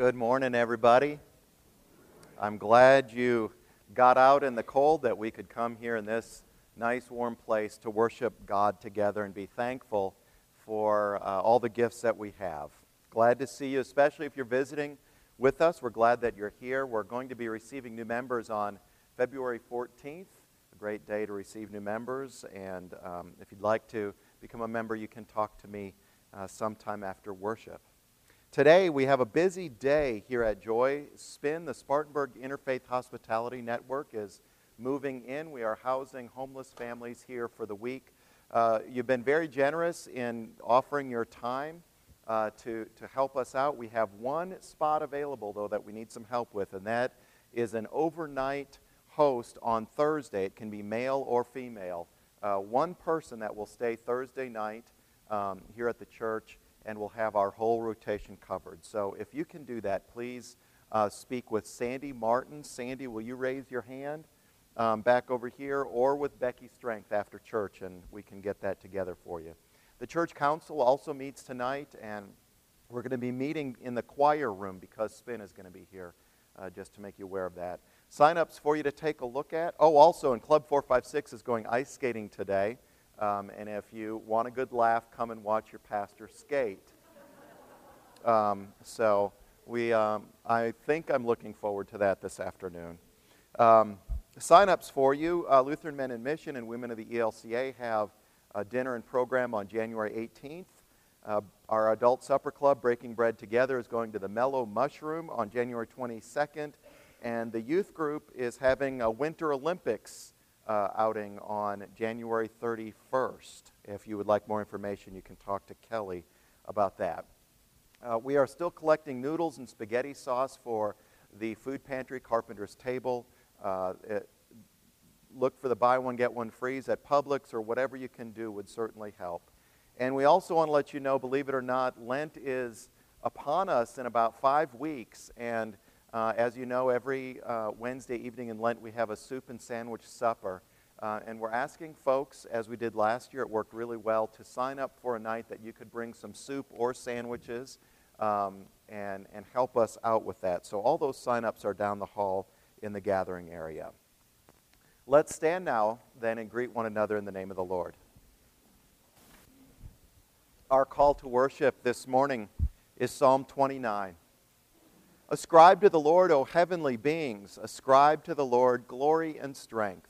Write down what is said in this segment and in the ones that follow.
Good morning, everybody. I'm glad you got out in the cold that we could come here in this nice warm place to worship God together and be thankful for all the gifts that we have. Glad to see you, especially if you're visiting with us. We're glad that you're here. We're going to be receiving new members on February 14th, a great day to receive new members. And if you'd like to become a member, you can talk to me sometime after worship. Today, we have a busy day here at Joy. SPIN, the Spartanburg Interfaith Hospitality Network, is moving in. We are housing homeless families here for the week. You've been very generous in offering your time to help us out. We have one spot available, though, that we need some help with, and that is an overnight host on Thursday. It can be male or female. One person that will stay Thursday night here at the church, and we'll have our whole rotation covered. So if you can do that, please speak with Sandy Martin. Sandy, will you raise your hand back over here, or with Becky Strength after church, and we can get that together for you. The church council also meets tonight, and we're going to be meeting in the choir room because SPIN is going to be here, just to make you aware of that. Sign-ups for you to take a look at. Oh, also, in Club 456 is going ice skating today. And if you want a good laugh, come and watch your pastor skate. So I think I'm looking forward to that this afternoon. Sign-ups for you. Lutheran Men in Mission and Women of the ELCA have a dinner and program on January 18th. Our Adult Supper Club, Breaking Bread Together, is going to the Mellow Mushroom on January 22nd. And the youth group is having a Winter Olympics outing on January 31st. If you would like more information, you can talk to Kelly about that. We are still collecting noodles and spaghetti sauce for the food pantry, Carpenter's Table. Look for the buy one, get one frees at Publix, or whatever you can do would certainly help. And we also want to let you know, believe it or not, Lent is upon us in about 5 weeks, and as you know, every Wednesday evening in Lent we have a soup and sandwich supper. And we're asking folks, as we did last year, it worked really well, to sign up for a night that you could bring some soup or sandwiches and help us out with that. So all those sign-ups are down the hall in the gathering area. Let's stand now then and greet one another in the name of the Lord. Our call to worship this morning is Psalm 29. Ascribe to the Lord, O heavenly beings. Ascribe to the Lord glory and strength.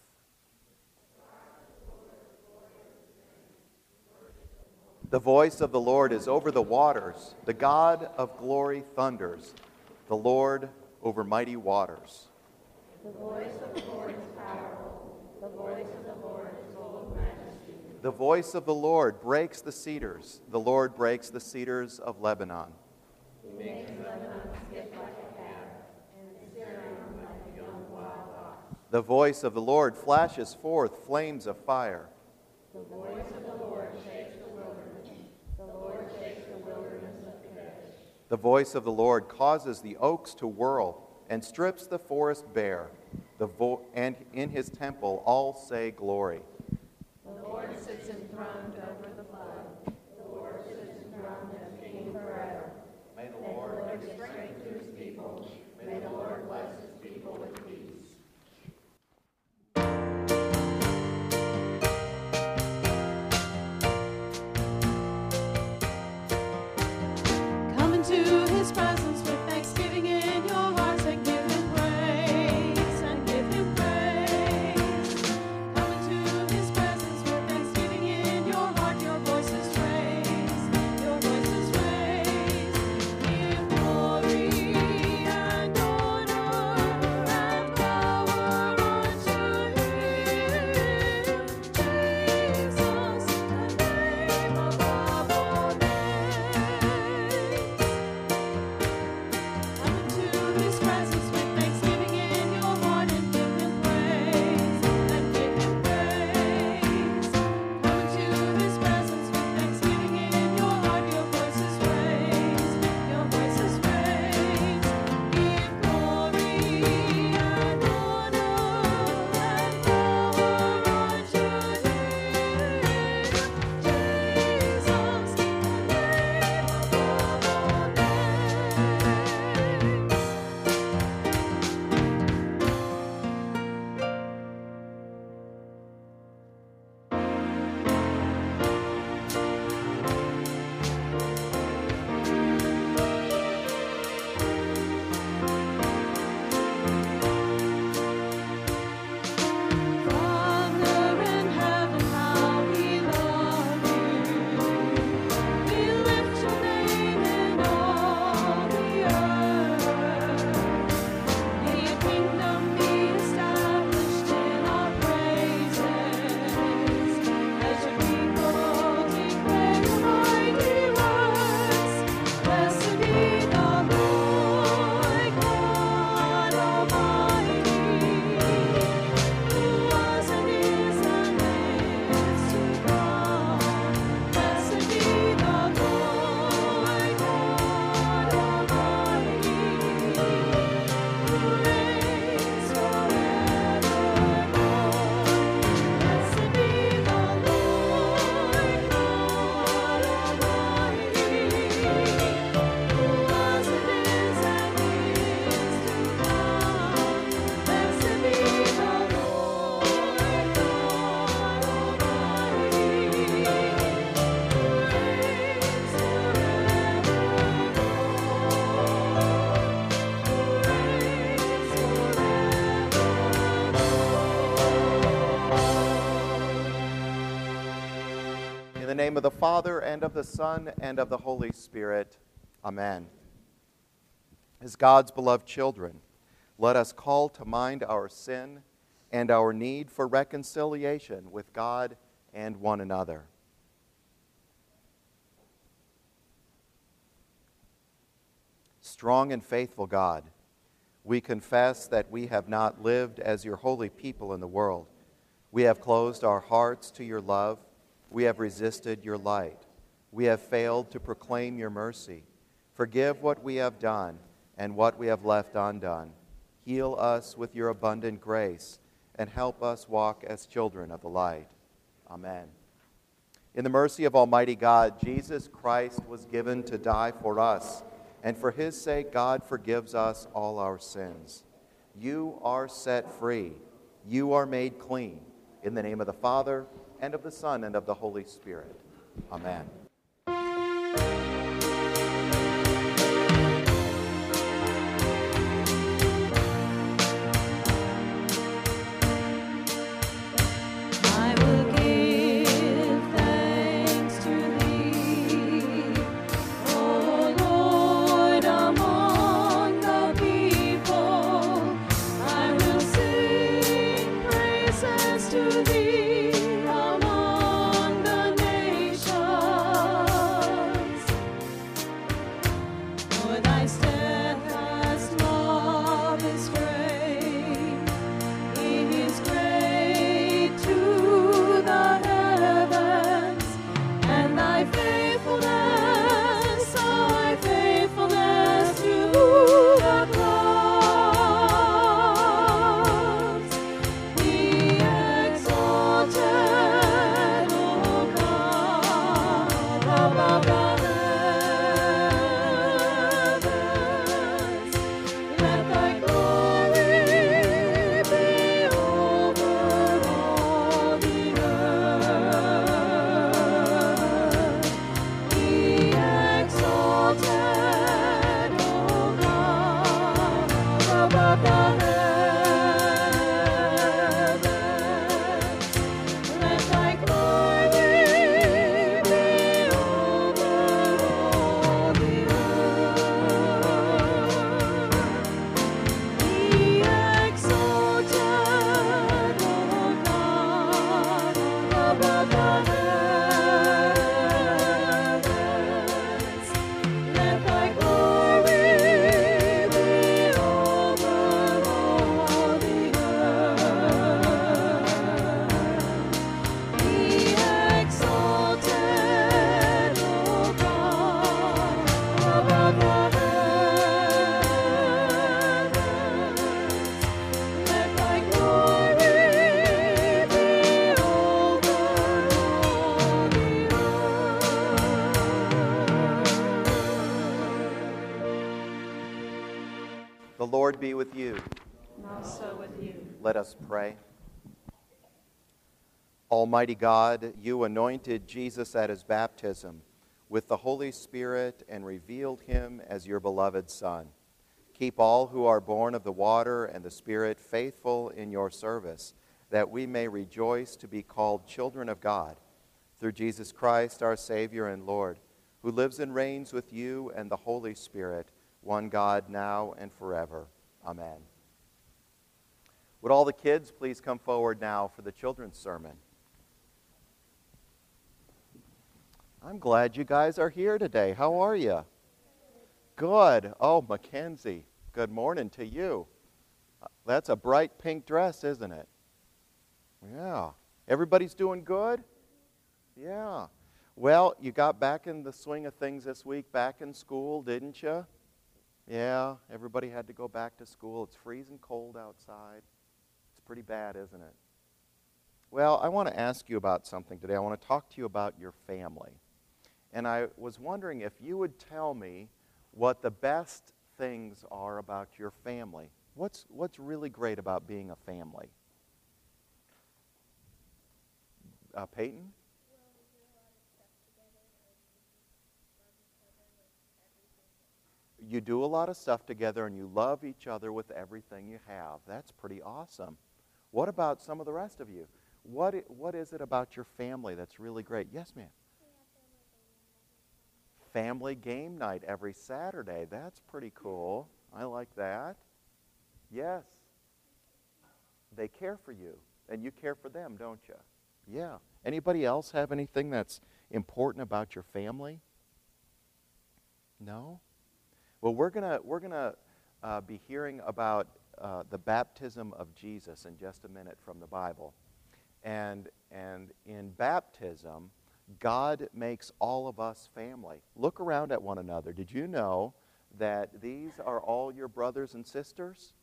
The voice of the Lord is over the waters. The God of glory thunders. The Lord over mighty waters. The voice of the Lord is powerful. The voice of the Lord is full of majesty. The voice of the Lord breaks the cedars. The Lord breaks the cedars of Lebanon. He makes Lebanon skip like a calf, and Syrian like a young wild ox. The voice of the Lord flashes forth flames of fire. The voice of the Lord shakes the wilderness. The Lord shakes the wilderness of Kadesh. The voice of the Lord causes the oaks to whirl and strips the forest bare. And in his temple all say glory. The Lord sits enthroned over the flood. The Lord sits enthroned as king forever. May the Lord give strength to his people. May the Lord bless his people with peace. Come into his presence with thanksgiving in your hearts and give him praise, and give him praise. Come into In the name of the Father, and of the Son, and of the Holy Spirit. Amen. As God's beloved children, let us call to mind our sin and our need for reconciliation with God and one another. Strong and faithful God, we confess that we have not lived as your holy people in the world. We have closed our hearts to your love. We have resisted your light. We have failed to proclaim your mercy. Forgive what we have done and what we have left undone. Heal us with your abundant grace and help us walk as children of the light. Amen. In the mercy of Almighty God, Jesus Christ was given to die for us, and for his sake God forgives us all our sins. You are set free. You are made clean. In the name of the Father, and of the Son, and of the Holy Spirit. Amen. I will give thanks to thee, O Lord, among the people. I will sing praises to thee among the nations. For thy steadfast love is great, it is great to the heavens, and thy faithfulness to the clouds. Be exalted, O God, above the heavens. Let thy glory be over all the earth. Be exalted, O God, above the heavens. Let thy glory be over all the earth. Be exalted, O God, above the heavens. Let thy glory be over all the earth. Be exalted, O God, above the heavens. Let thy glory be over all the earth. The Lord be with you. And also with you. Let us pray. Almighty God, you anointed Jesus at his baptism with the Holy Spirit and revealed him as your beloved Son. Keep all who are born of the water and the Spirit faithful in your service, that we may rejoice to be called children of God. Through Jesus Christ, our Savior and Lord, who lives and reigns with you and the Holy Spirit, one God, now and forever. Amen. Would all the kids please come forward now for the children's sermon? I'm glad you guys are here today. How are you? Good. Oh, Mackenzie, good morning to you. That's a bright pink dress, isn't it? Yeah. Everybody's doing good? Yeah. Well, you got back in the swing of things this week, back in school, didn't you? Yeah, everybody had to go back to school. It's freezing cold outside. It's pretty bad, isn't it? Well, I want to ask you about something today. I want to talk to you about your family. And I was wondering if you would tell me what the best things are about your family. What's really great about being a family? Peyton? You do a lot of stuff together and you love each other with everything you have. That's pretty awesome. What about some of the rest of you? What is it about your family that's really great? Yes, ma'am. family game night every Saturday. That's pretty cool. I like that. Yes. They care for you, and you care for them, don't you? Yeah. Anybody else have anything that's important about your family? No? Well, we're gonna be hearing about the baptism of Jesus in just a minute from the Bible. And in baptism, God makes all of us family. Look around at one another. Did you know that these are all your brothers and sisters?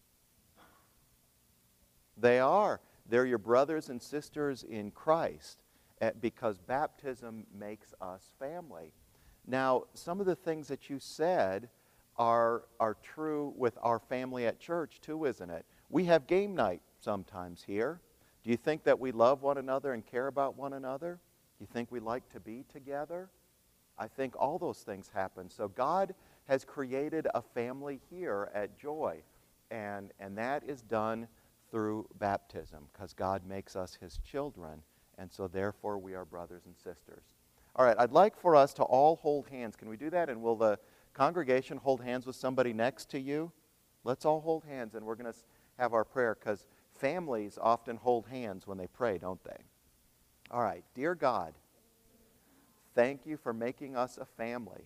They are. They're your brothers and sisters in Christ because baptism makes us family. Now, some of the things that you said are true with our family at church too, isn't it? We have game night sometimes here. Do you think that we love one another and care about one another? Do you think we like to be together? I think all those things happen. So God has created a family here at Joy, and that is done through baptism because God makes us His children, and so therefore we are brothers and sisters. All right, I'd like for us to all hold hands. Can we do that? And will the congregation hold hands with somebody next to you? Let's all hold hands, and we're going to have our prayer because families often hold hands when they pray, don't they? All right, dear God, thank you for making us a family.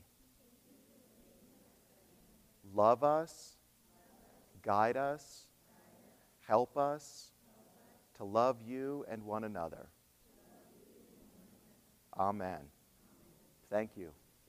Love us, guide us, help us to love you and one another. Amen. Thank you.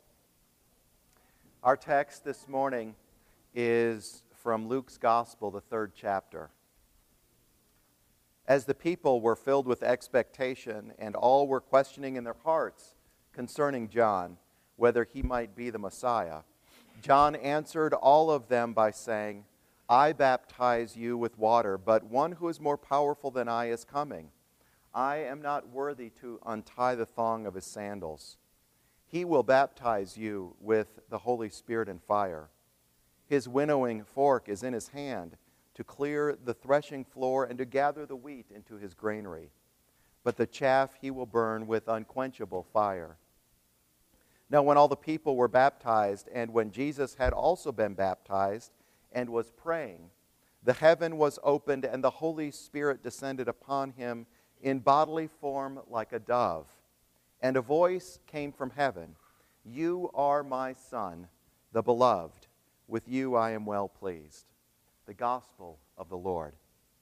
Our text this morning is from Luke's Gospel, the 3rd chapter. As the people were filled with expectation and all were questioning in their hearts concerning John, whether he might be the Messiah, John answered all of them by saying, I baptize you with water, but one who is more powerful than I is coming. I am not worthy to untie the thong of his sandals. He will baptize you with the Holy Spirit and fire. His winnowing fork is in his hand to clear the threshing floor and to gather the wheat into his granary. But the chaff he will burn with unquenchable fire. Now when all the people were baptized, and when Jesus had also been baptized and was praying, the heaven was opened, and the Holy Spirit descended upon him in bodily form like a dove. And a voice came from heaven, You are my Son, the beloved. With you I am well pleased. The Gospel of the Lord.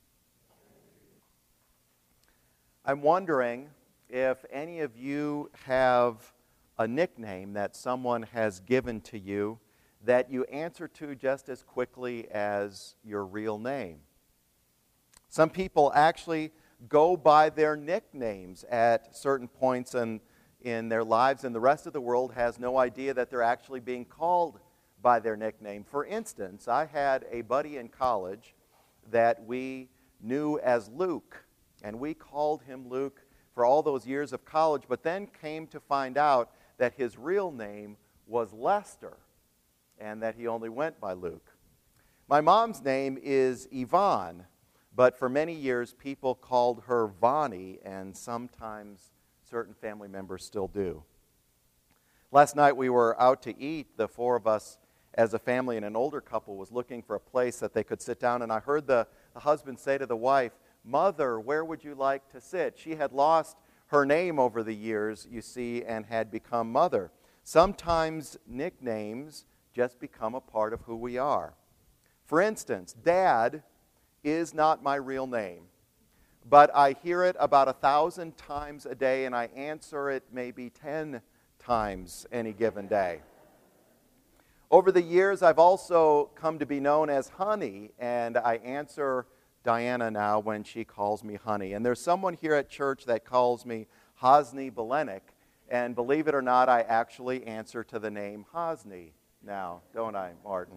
I'm wondering if any of you have a nickname that someone has given to you that you answer to just as quickly as your real name. Some people actually go by their nicknames at certain points in their lives, and the rest of the world has no idea that they're actually being called by their nickname. For instance, I had a buddy in college that we knew as Luke, and we called him Luke for all those years of college, but then came to find out that his real name was Lester, and that he only went by Luke. My mom's name is Yvonne, but for many years people called her Vonnie, and sometimes certain family members still do. Last night we were out to eat, the four of us as a family, and an older couple was looking for a place that they could sit down, and I heard the husband say to the wife, Mother, where would you like to sit? She had lost her name over the years, you see, and had become Mother. Sometimes nicknames just become a part of who we are. For instance, Dad is not my real name, but I hear it about 1,000 times a day, and I answer it maybe 10 times any given day. Over the years, I've also come to be known as Honey, and I answer Diana now when she calls me Honey. And there's someone here at church that calls me Hosni Belenik, and believe it or not, I actually answer to the name Hosni now, don't I, Martin?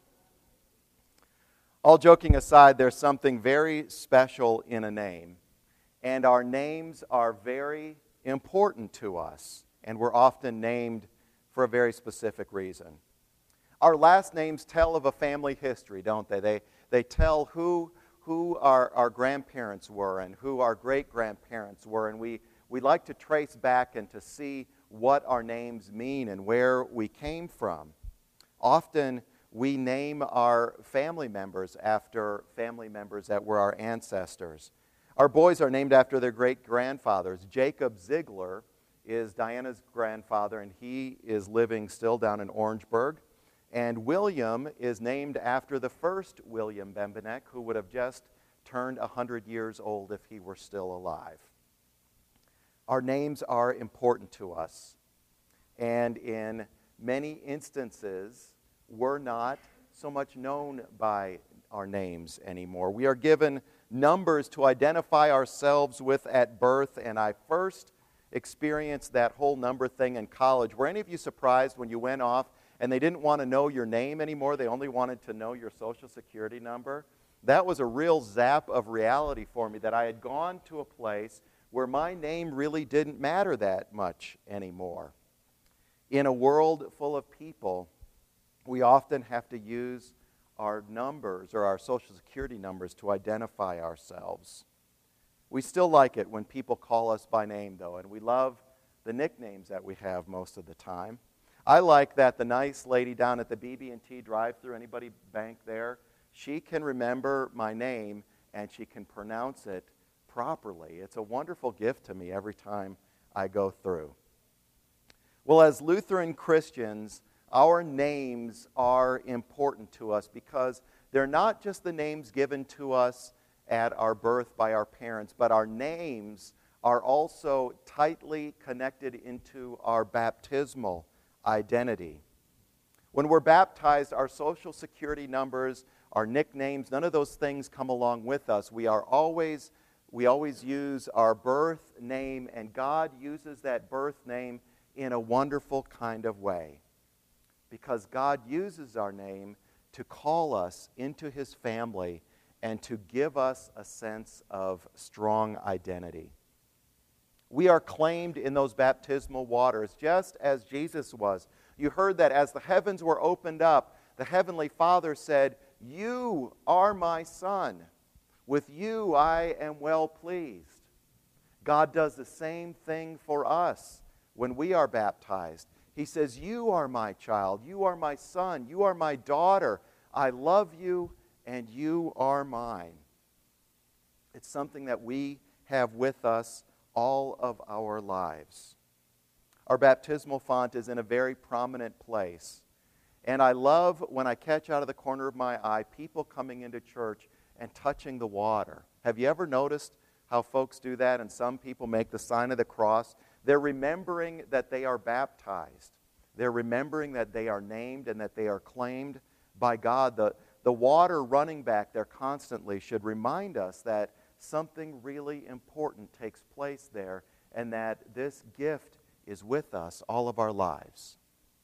All joking aside, there's something very special in a name, and our names are very important to us, and we're often named for a very specific reason. Our last names tell of a family history, don't they? They tell who our grandparents were and who our great-grandparents were, and we like to trace back and to see what our names mean and where we came from. Often we name our family members after family members that were our ancestors. Our boys are named after their great-grandfathers. Jacob Ziegler is Diana's grandfather, and he is living still down in Orangeburg. And William is named after the first William Bembenek, who would have just turned 100 years old if he were still alive. Our names are important to us. And in many instances, we're not so much known by our names anymore. We are given numbers to identify ourselves with at birth, and I first experienced that whole number thing in college. Were any of you surprised when you went off and they didn't want to know your name anymore? They only wanted to know your Social Security number. That was a real zap of reality for me, that I had gone to a place where my name really didn't matter that much anymore. In a world full of people, we often have to use our numbers or our Social Security numbers to identify ourselves. We still like it when people call us by name, though, and we love the nicknames that we have most of the time. I like that the nice lady down at the BB&T drive-thru, anybody bank there, she can remember my name and she can pronounce it properly. It's a wonderful gift to me every time I go through. Well, as Lutheran Christians, our names are important to us because they're not just the names given to us at our birth by our parents, but our names are also tightly connected into our baptismal identity. When we're baptized, our Social Security numbers, our nicknames, none of those things come along with us. We always use our birth name, and God uses that birth name in a wonderful kind of way. Because God uses our name to call us into His family and to give us a sense of strong identity. We are claimed in those baptismal waters, just as Jesus was. You heard that as the heavens were opened up, the Heavenly Father said, "You are my Son. With you I am well pleased." God does the same thing for us when we are baptized. He says, "You are my child. You are my son. You are my daughter. I love you, and you are mine." It's something that we have with us all of our lives. Our baptismal font is in a very prominent place. And I love when I catch out of the corner of my eye people coming into church and touching the water. Have you ever noticed how folks do that? And some people make the sign of the cross. They're remembering that they are baptized. They're remembering that they are named and that they are claimed by God. The water running back there constantly should remind us that something really important takes place there and that this gift is with us all of our lives.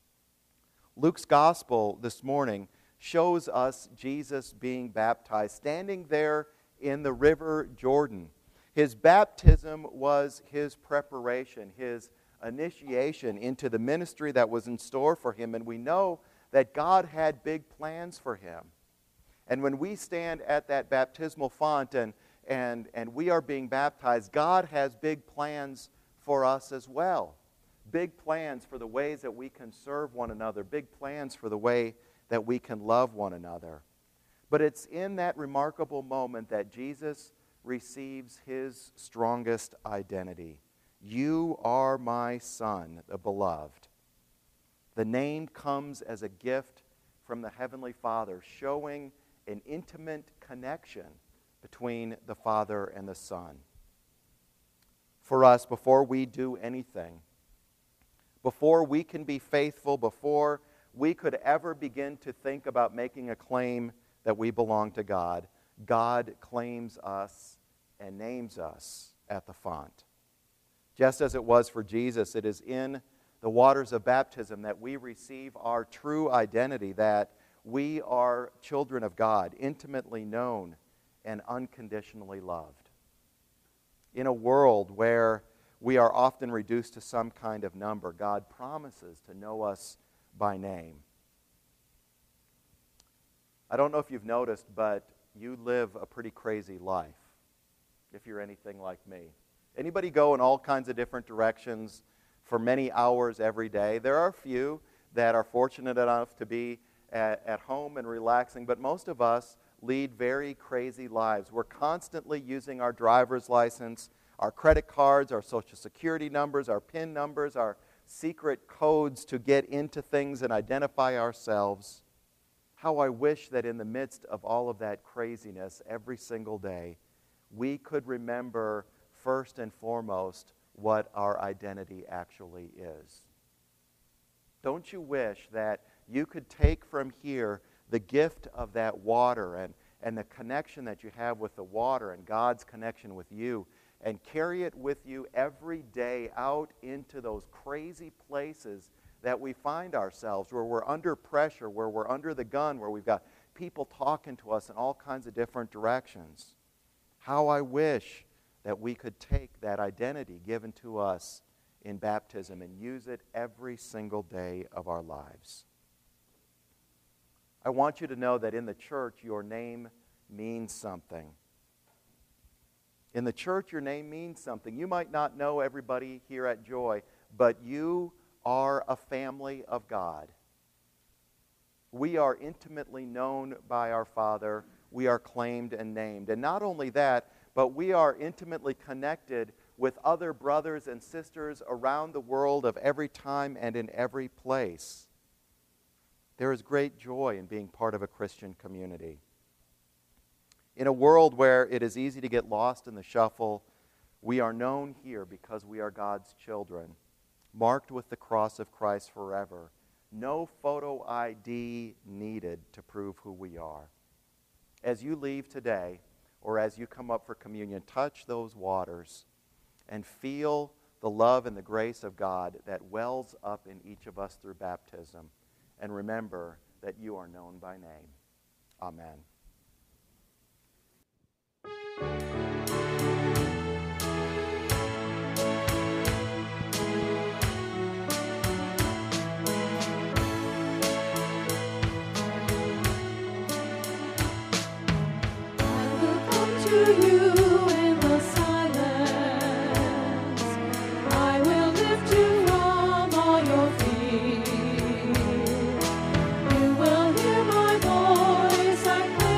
Luke's gospel this morning shows us Jesus being baptized, standing there in the river Jordan. His baptism was his preparation, his initiation into the ministry that was in store for him. And we know that God had big plans for him. And when we stand at that baptismal font and we are being baptized, God has big plans for us as well. Big plans for the ways that we can serve one another. Big plans for the way that we can love one another. But it's in that remarkable moment that Jesus receives his strongest identity. You are my Son, the beloved. The name comes as a gift from the Heavenly Father, showing an intimate connection between the Father and the Son. For us, before we do anything, before we can be faithful, before we could ever begin to think about making a claim that we belong to God, God claims us and names us at the font. Just as it was for Jesus, it is in the waters of baptism that we receive our true identity, that we are children of God, intimately known and unconditionally loved. In a world where we are often reduced to some kind of number, God promises to know us by name. I don't know if you've noticed, but you live a pretty crazy life, if you're anything like me. Anybody go in all kinds of different directions for many hours every day. There are a few that are fortunate enough to be at home and relaxing, but most of us lead very crazy lives. We're constantly using our driver's license, our credit cards, our social security numbers, our PIN numbers, our secret codes to get into things and identify ourselves. How I wish that in the midst of all of that craziness every single day, we could remember first and foremost what our identity actually is. Don't you wish that you could take from here the gift of that water and the connection that you have with the water and God's connection with you, and carry it with you every day out into those crazy places that we find ourselves, where we're under pressure, where we're under the gun, where we've got people talking to us in all kinds of different directions? How I wish that we could take that identity given to us in baptism and use it every single day of our lives. I want you to know that in the church, your name means something. In the church, your name means something. You might not know everybody here at Joy, but you are a family of God. We are intimately known by our Father. We are claimed and named. And not only that, but we are intimately connected with other brothers and sisters around the world of every time and in every place. There is great joy in being part of a Christian community. In a world where it is easy to get lost in the shuffle, we are known here because we are God's children, marked with the cross of Christ forever. No photo ID needed to prove who we are. As you leave today, or as you come up for communion, touch those waters and feel the love and the grace of God that wells up in each of us through baptism. And remember that you are known by name. Amen. You will hear my voice, I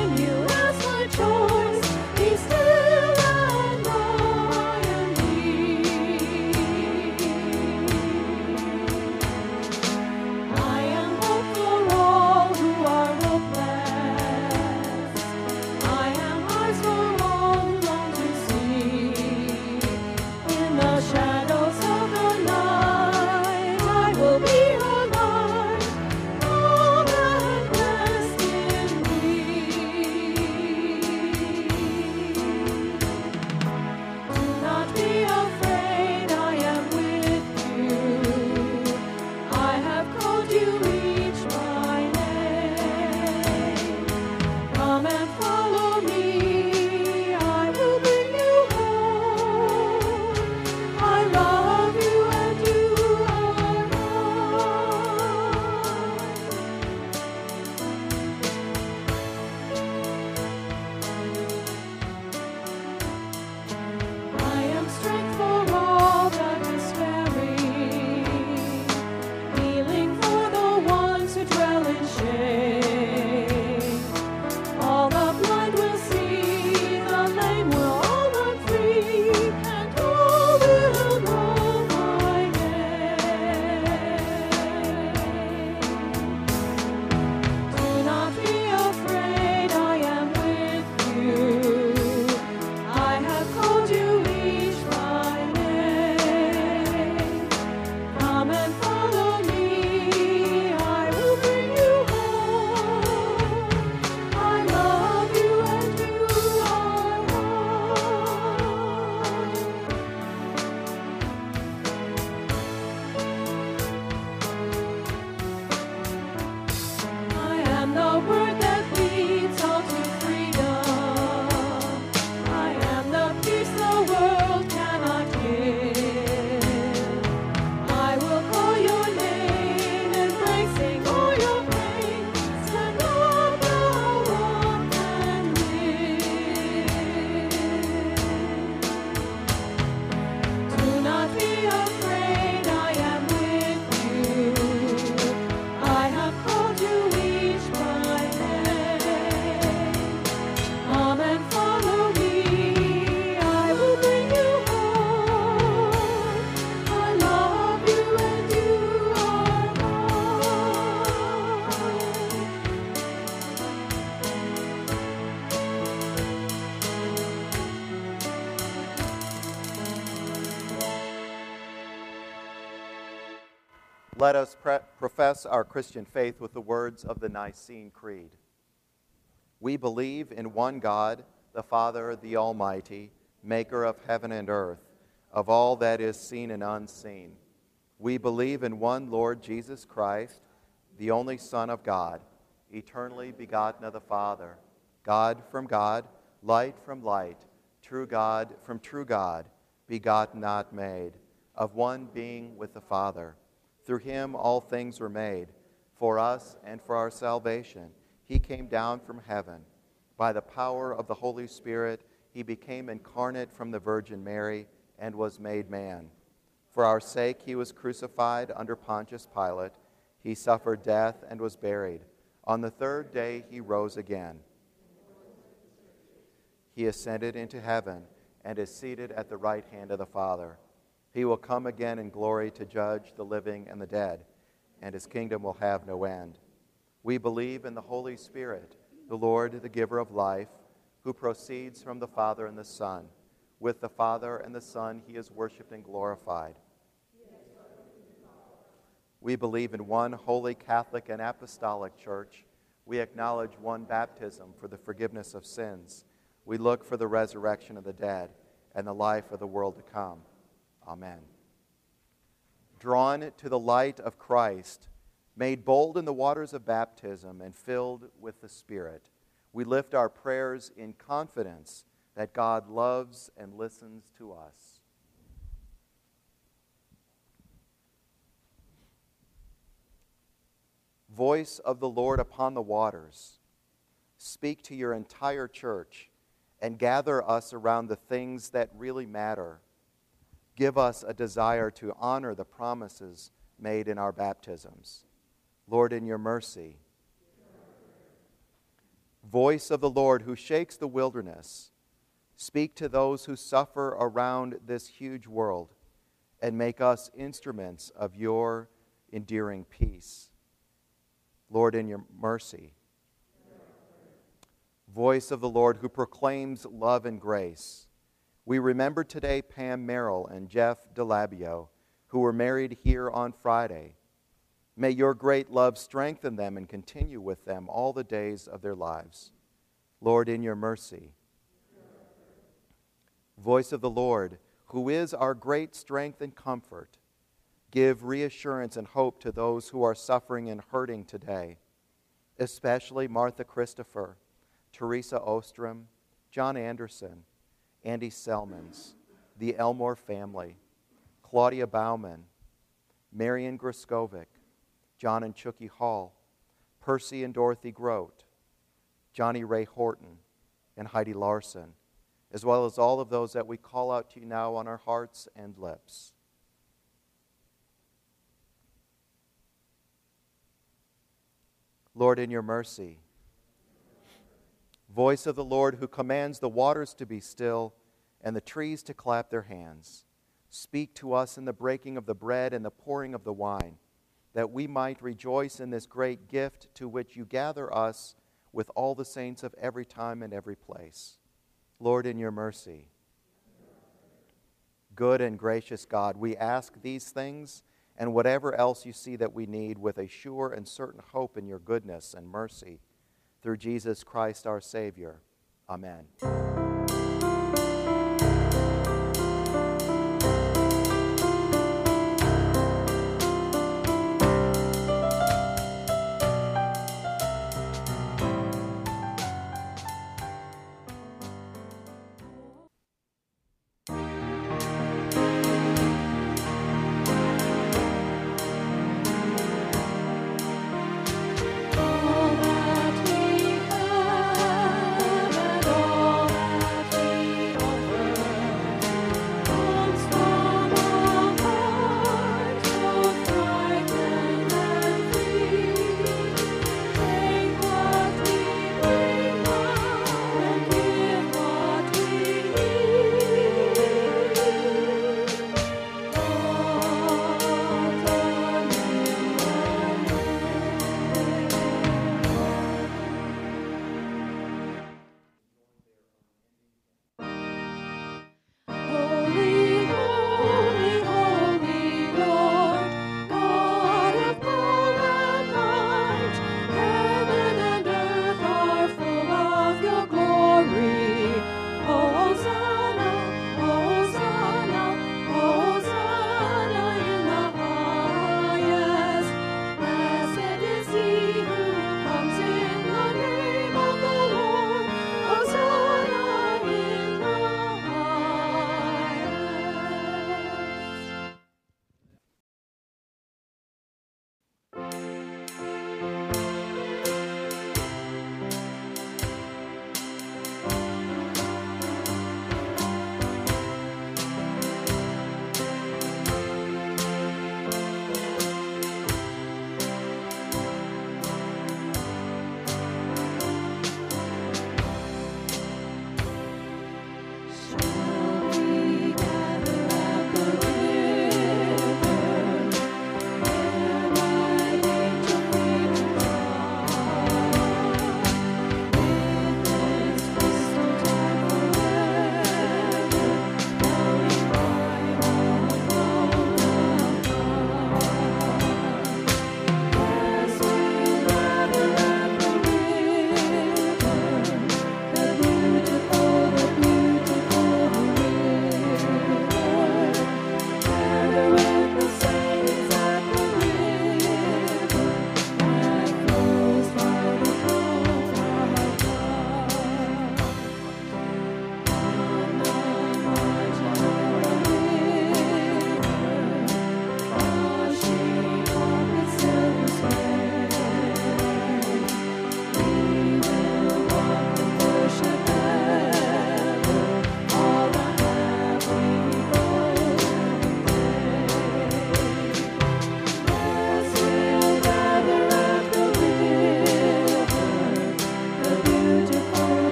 Let us profess our Christian faith with the words of the Nicene Creed. We believe in one God, the Father, the Almighty, maker of heaven and earth, of all that is seen and unseen. We believe in one Lord Jesus Christ, the only Son of God, eternally begotten of the Father, God from God, light from light, true God from true God, begotten, not made, of one being with the Father. Through him all things were made. For us and for our salvation, he came down from heaven. By the power of the Holy Spirit, he became incarnate from the Virgin Mary and was made man. For our sake, he was crucified under Pontius Pilate. He suffered death and was buried. On the third day, he rose again. He ascended into heaven and is seated at the right hand of the Father. He will come again in glory to judge the living and the dead, and his kingdom will have no end. We believe in the Holy Spirit, the Lord, the giver of life, who proceeds from the Father and the Son. With the Father and the Son, he is worshiped and glorified. We believe in one holy Catholic and Apostolic Church. We acknowledge one baptism for the forgiveness of sins. We look for the resurrection of the dead and the life of the world to come. Amen. Drawn to the light of Christ, made bold in the waters of baptism and filled with the Spirit, we lift our prayers in confidence that God loves and listens to us. Voice of the Lord upon the waters, speak to your entire church and gather us around the things that really matter. Give us a desire to honor the promises made in our baptisms. Lord, in your mercy. Voice of the Lord who shakes the wilderness, speak to those who suffer around this huge world and make us instruments of your endearing peace. Lord, in your mercy. Voice of the Lord who proclaims love and grace. We remember today Pam Merrill and Jeff DeLabio, who were married here on Friday. May your great love strengthen them and continue with them all the days of their lives. Lord, in your mercy. Voice of the Lord, who is our great strength and comfort, give reassurance and hope to those who are suffering and hurting today, especially Martha Christopher, Teresa Ostrom, John Anderson, Andy Selmans, the Elmore family, Claudia Bauman, Marion Griskovic, John and Chucky Hall, Percy and Dorothy Grote, Johnny Ray Horton, and Heidi Larson, as well as all of those that we call out to you now on our hearts and lips. Lord, in your mercy. Voice of the Lord who commands the waters to be still and the trees to clap their hands. Speak to us in the breaking of the bread and the pouring of the wine, that we might rejoice in this great gift to which you gather us with all the saints of every time and every place. Lord, in your mercy. Good and gracious God, we ask these things and whatever else you see that we need with a sure and certain hope in your goodness and mercy. Through Jesus Christ our Savior. Amen.